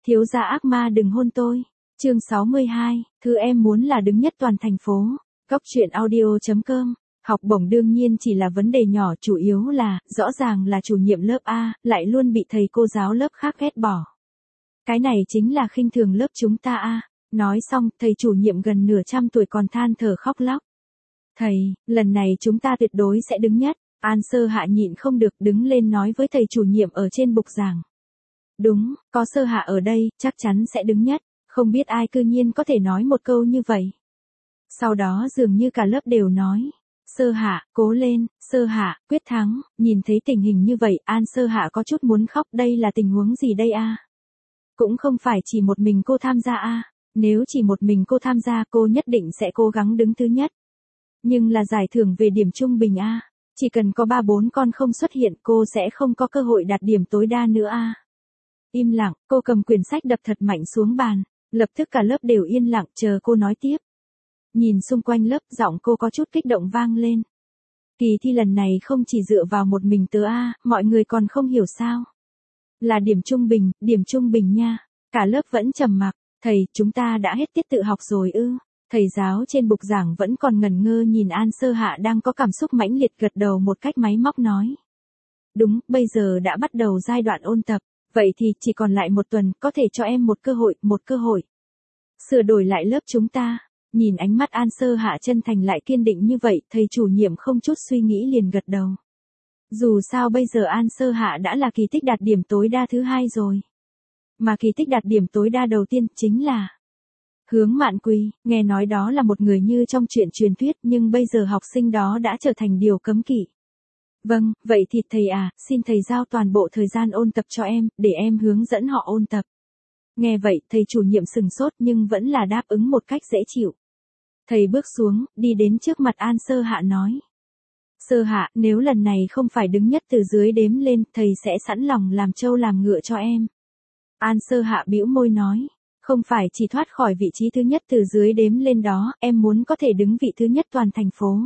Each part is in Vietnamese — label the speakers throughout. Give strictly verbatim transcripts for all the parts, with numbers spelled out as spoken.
Speaker 1: Thiếu gia ác ma đừng hôn tôi. Chương sáu mươi hai, thứ em muốn là đứng nhất toàn thành phố. Góc truyện audio chấm com. Học bổng đương nhiên chỉ là vấn đề nhỏ, chủ yếu là, rõ ràng là chủ nhiệm lớp A, lại luôn bị thầy cô giáo lớp khác ghét bỏ. Cái này chính là khinh thường lớp chúng ta A. Nói xong, thầy chủ nhiệm gần nửa trăm tuổi còn than thở khóc lóc. Thầy, lần này chúng ta tuyệt đối sẽ đứng nhất. An Sơ Hạ nhịn không được đứng lên nói với thầy chủ nhiệm ở trên bục giảng. Đúng, có Sơ Hạ ở đây, chắc chắn sẽ đứng nhất. Không biết ai cư nhiên có thể nói một câu như vậy. Sau đó dường như cả lớp đều nói. Sơ Hạ, cố lên, Sơ Hạ, quyết thắng. Nhìn thấy tình hình như vậy, An Sơ Hạ có chút muốn khóc. Đây là tình huống gì đây a? Cũng không phải chỉ một mình cô tham gia a. Nếu chỉ một mình cô tham gia, cô nhất định sẽ cố gắng đứng thứ nhất. Nhưng là giải thưởng về điểm trung bình a. Chỉ cần có ba bốn con không xuất hiện, cô sẽ không có cơ hội đạt điểm tối đa nữa a. Im lặng, cô cầm quyển sách đập thật mạnh xuống bàn. Lập tức cả lớp đều yên lặng chờ cô nói tiếp. Nhìn xung quanh lớp, giọng cô có chút kích động vang lên. Kỳ thi lần này không chỉ dựa vào một mình tớ a, mọi người còn không hiểu sao. Là điểm trung bình, điểm trung bình nha. Cả lớp vẫn trầm mặc. Thầy, chúng ta đã hết tiết tự học rồi ư? Thầy giáo trên bục giảng vẫn còn ngẩn ngơ nhìn An Sơ Hạ đang có cảm xúc mãnh liệt, gật đầu một cách máy móc nói. Đúng, bây giờ đã bắt đầu giai đoạn ôn tập. Vậy thì chỉ còn lại một tuần, có thể cho em một cơ hội, một cơ hội. Sửa đổi lại lớp chúng ta. Nhìn ánh mắt An Sơ Hạ chân thành lại kiên định như vậy, thầy chủ nhiệm không chút suy nghĩ liền gật đầu. Dù sao bây giờ An Sơ Hạ đã là kỳ tích đạt điểm tối đa thứ hai rồi. Mà kỳ tích đạt điểm tối đa đầu tiên chính là Hướng Mạn Quỳ. Nghe nói đó là một người như trong truyện truyền thuyết, nhưng bây giờ học sinh đó đã trở thành điều cấm kỵ. Vâng, vậy thì thầy à, xin thầy giao toàn bộ thời gian ôn tập cho em, để em hướng dẫn họ ôn tập. Nghe vậy, thầy chủ nhiệm sừng sốt nhưng vẫn là đáp ứng một cách dễ chịu. Thầy bước xuống, đi đến trước mặt An Sơ Hạ nói. Sơ Hạ, nếu lần này không phải đứng nhất từ dưới đếm lên, thầy sẽ sẵn lòng làm trâu làm ngựa cho em. An Sơ Hạ bĩu môi nói. Không phải chỉ thoát khỏi vị trí thứ nhất từ dưới đếm lên đó, em muốn có thể đứng vị thứ nhất toàn thành phố.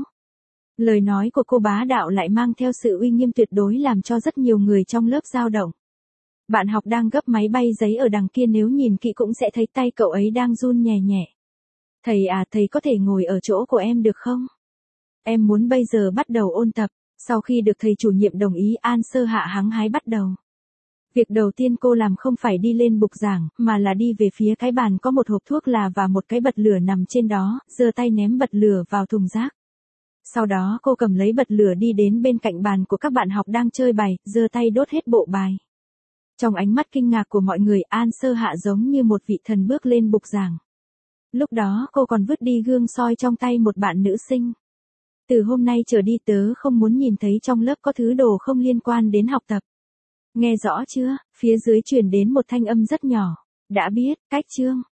Speaker 1: Lời nói của cô bá đạo lại mang theo sự uy nghiêm tuyệt đối làm cho rất nhiều người trong lớp dao động. Bạn học đang gấp máy bay giấy ở đằng kia nếu nhìn kỹ cũng sẽ thấy tay cậu ấy đang run nhẹ nhẹ. Thầy à, thầy có thể ngồi ở chỗ của em được không? Em muốn bây giờ bắt đầu ôn tập. Sau khi được thầy chủ nhiệm đồng ý, An Sơ Hạ hăng hái bắt đầu. Việc đầu tiên cô làm không phải đi lên bục giảng, mà là đi về phía cái bàn có một hộp thuốc là và một cái bật lửa nằm trên đó, giơ tay ném bật lửa vào thùng rác. Sau đó cô cầm lấy bật lửa đi đến bên cạnh bàn của các bạn học đang chơi bài, giơ tay đốt hết bộ bài. Trong ánh mắt kinh ngạc của mọi người, An Sơ Hạ giống như một vị thần bước lên bục giảng. Lúc đó cô còn vứt đi gương soi trong tay một bạn nữ sinh. Từ hôm nay trở đi tớ không muốn nhìn thấy trong lớp có thứ đồ không liên quan đến học tập. Nghe rõ chưa? Phía dưới truyền đến một thanh âm rất nhỏ. Đã biết, cách chương.